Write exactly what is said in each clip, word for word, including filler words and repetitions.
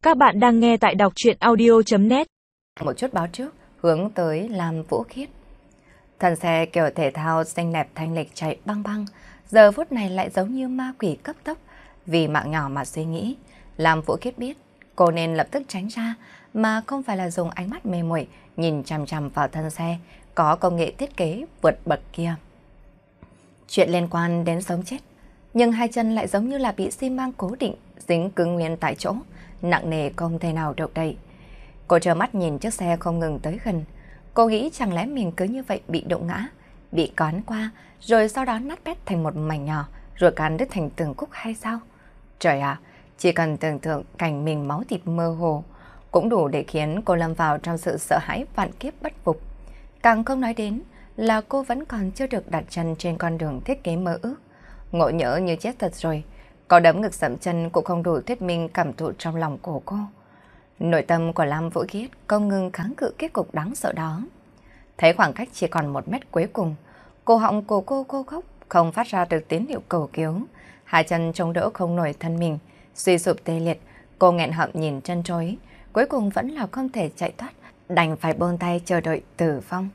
Các bạn đang nghe tại đọc truyện audio chấm net. Một chút báo trước, hướng tới Lam Vũ Khiết. Thần xe kiểu thể thao xinh đẹp thanh lịch chạy băng băng, giờ phút này lại giống như ma quỷ cấp tốc. Vì mạng nhỏ mà suy nghĩ, Lam Vũ Khiết biết cô nên lập tức tránh ra, mà không phải là dùng ánh mắt mê muội nhìn chằm chằm vào thân xe có công nghệ thiết kế vượt bậc kia. Chuyện liên quan đến sống chết, nhưng hai chân lại giống như là bị xi măng cố định, dính cứng nguyên tại chỗ, nặng nề không thể nào động đậy. Cô trơ mắt nhìn chiếc xe không ngừng tới gần. Cô nghĩ chẳng lẽ mình cứ như vậy bị động ngã, bị cán qua, rồi sau đó nát bét thành một mảnh nhỏ, rồi cán đứt thành từng khúc hay sao? Trời ạ, chỉ cần tưởng tượng cảnh mình máu thịt mơ hồ, cũng đủ để khiến cô lâm vào trong sự sợ hãi vạn kiếp bất phục. Càng không nói đến là cô vẫn còn chưa được đặt chân trên con đường thiết kế mơ ước. Ngộ nhỡ như chết thật rồi, có đấm ngực dậm chân cũng không đủ thuyết minh cảm thụ trong lòng của cô. Nội tâm của Lam Vũ Khiết không ngừng kháng cự kết cục đáng sợ đó. Thấy khoảng cách chỉ còn một mét cuối cùng, cổ họng của cô cô khóc, không phát ra được tín hiệu cầu cứu. Hai chân chống đỡ không nổi thân mình, suy sụp tê liệt. Cô nghẹn họng nhìn chân trối, cuối cùng vẫn là không thể chạy thoát, đành phải buông tay chờ đợi tử vong.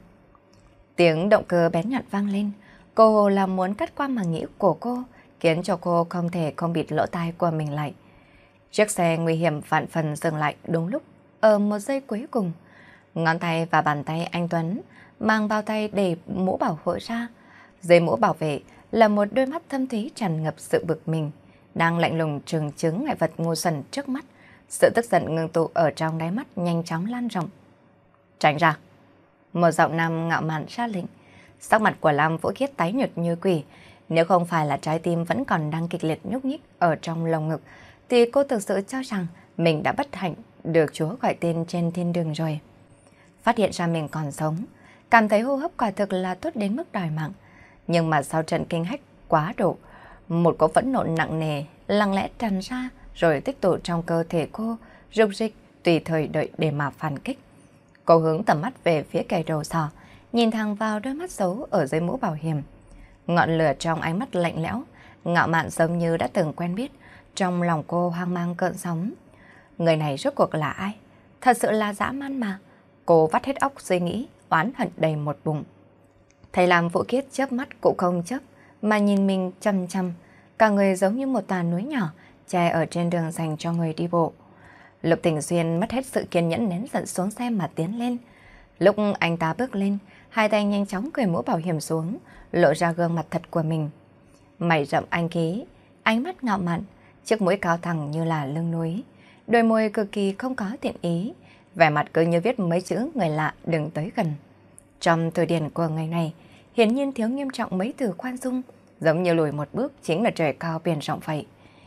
Tiếng động cơ bén nhọn vang lên, cô hồ là muốn cắt qua màng nhĩ của cô, khiến cho cô không thể không bịt lỗ tai của mình lại. Chiếc xe nguy hiểm vạn phần dừng lại đúng lúc, ở một giây cuối cùng. Ngón tay và bàn tay anh Tuấn mang bao tay để mũ bảo hộ ra. Dưới mũ bảo vệ là một đôi mắt thâm thúy tràn ngập sự bực mình, đang lạnh lùng trừng trừng ngại vật ngu xuẩn trước mắt. Sự tức giận ngưng tụ ở trong đáy mắt nhanh chóng lan rộng. Tránh ra! Một giọng nam ngạo mạn ra lệnh. Sắc mặt của Lam Vũ Khiết tái nhợt như quỷ. Nếu không phải là trái tim vẫn còn đang kịch liệt nhúc nhích ở trong lồng ngực, thì cô thực sự cho rằng mình đã bất hạnh được Chúa gọi tên trên thiên đường rồi. Phát hiện ra mình còn sống, cảm thấy hô hấp quả thực là tốt đến mức đòi mạng. Nhưng mà sau trận kinh hách quá độ, một cỗ phẫn nộ nặng nề lặng lẽ tràn ra rồi tích tụ trong cơ thể cô, rục rịch tùy thời đợi để mà phản kích. Cô hướng tầm mắt về phía kẻ đầu sỏ, nhìn thẳng vào đôi mắt xấu ở dưới mũ bảo hiểm. Ngọn lửa trong ánh mắt lạnh lẽo, ngạo mạn giống như đã từng quen biết. Trong lòng cô hoang mang cơn sóng. Người này rốt cuộc là ai? Thật sự là dã man mà. Cô vắt hết óc suy nghĩ, oán hận đầy một bụng. Thầy Lam Vũ Khiết chớp mắt cũng không chớp, mà nhìn mình chăm chăm. Cả người giống như một tòa núi nhỏ, che ở trên đường dành cho người đi bộ. Lục Tình Xuyên mất hết sự kiên nhẫn nén giận xuống xe mà tiến lên. Lúc anh ta bước lên, hai tay nhanh chóng cởi mũ bảo hiểm xuống, lộ ra gương mặt thật của mình. Mày rậm anh khí, ánh mắt ngạo mạn, chiếc mũi cao thẳng như là lưng núi, đôi môi cực kỳ không có thiện ý, vẻ mặt cứ như viết mấy chữ người lạ đừng tới gần. Trong từ điển của người này, hiển nhiên thiếu nghiêm trọng mấy từ khoan dung, giống như lùi một bước chính là trời cao biển rộng vậy.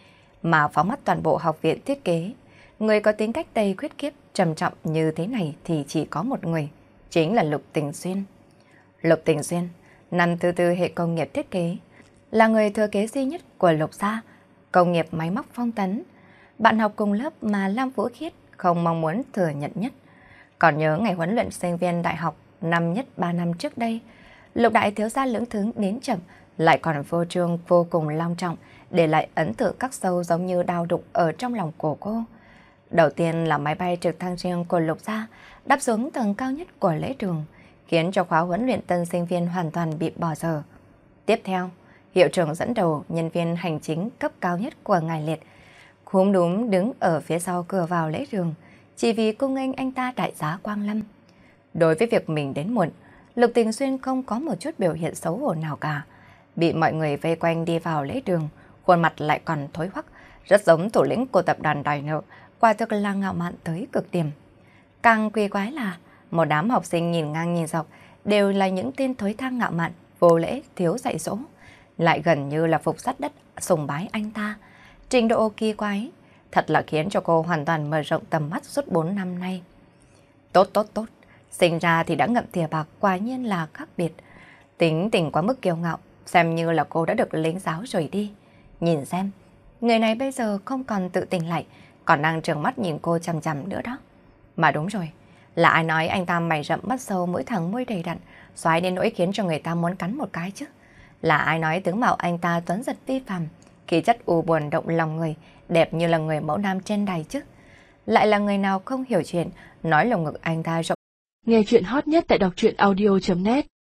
Mà phóng mắt toàn bộ học viện thiết kế, người có tính cách đầy khuyết khiếp trầm trọng như thế này thì chỉ có một người, chính là Lục Tình Xuyên. Lục Tình Xuyên, năm thứ tư hệ công nghiệp thiết kế, là người thừa kế duy nhất của Lục gia, công nghiệp máy móc Phong Tấn, bạn học cùng lớp mà Lam Vũ Khiết không mong muốn thừa nhận nhất. Còn nhớ ngày huấn luyện sinh viên đại học năm nhất ba năm trước đây, Lục đại thiếu gia lưỡng thướng đến chậm, lại còn vô trương vô cùng long trọng, để lại ấn tượng khắc sâu giống như đau đục ở trong lòng của cô. Đầu tiên là máy bay trực thăng riêng của Lục gia đáp xuống tầng cao nhất của lễ trường, khiến cho khóa huấn luyện tân sinh viên hoàn toàn bị bỏ dở. Tiếp theo, hiệu trưởng dẫn đầu nhân viên hành chính cấp cao nhất của ngài Liệt, khúm núm đứng ở phía sau cửa vào lễ trường, chỉ vì cung nghênh anh ta đại giá Quang Lâm. Đối với việc mình đến muộn, Lục Tình Xuyên không có một chút biểu hiện xấu hổ nào cả. Bị mọi người vây quanh đi vào lễ đường, khuôn mặt lại còn thối hoắc, rất giống thủ lĩnh của tập đoàn đòi nợ, quả thực là ngạo mạn tới cực điểm. Càng kỳ quái là một đám học sinh nhìn ngang nhìn dọc đều là những tên thối tha ngạo mạn, vô lễ, thiếu dạy dỗ, lại gần như là phục sát đất sùng bái anh ta. Trình độ kỳ quái thật là khiến cho cô hoàn toàn mở rộng tầm mắt suốt bốn năm nay. Tốt tốt tốt, sinh ra thì đã ngậm thìa bạc, quả nhiên là khác biệt. Tính tình quá mức kiêu ngạo, xem như là cô đã được lĩnh giáo rồi đi. Nhìn xem, người này bây giờ không còn tự tỉnh lại, còn đang trợn mắt nhìn cô chằm chằm nữa đó. Mà đúng rồi, là ai nói anh ta mày rậm mắt sâu, mũi thẳng môi đầy đặn, xoái đến nỗi khiến cho người ta muốn cắn một cái chứ? Là ai nói tướng mạo anh ta tuấn giật phi phàm, khí chất u buồn động lòng người, đẹp như là người mẫu nam trên đài chứ? lại là người nào không hiểu chuyện, nói lồng ngực anh ta rộng. Nghe chuyện hot nhất tại đọc truyện audio chấm net.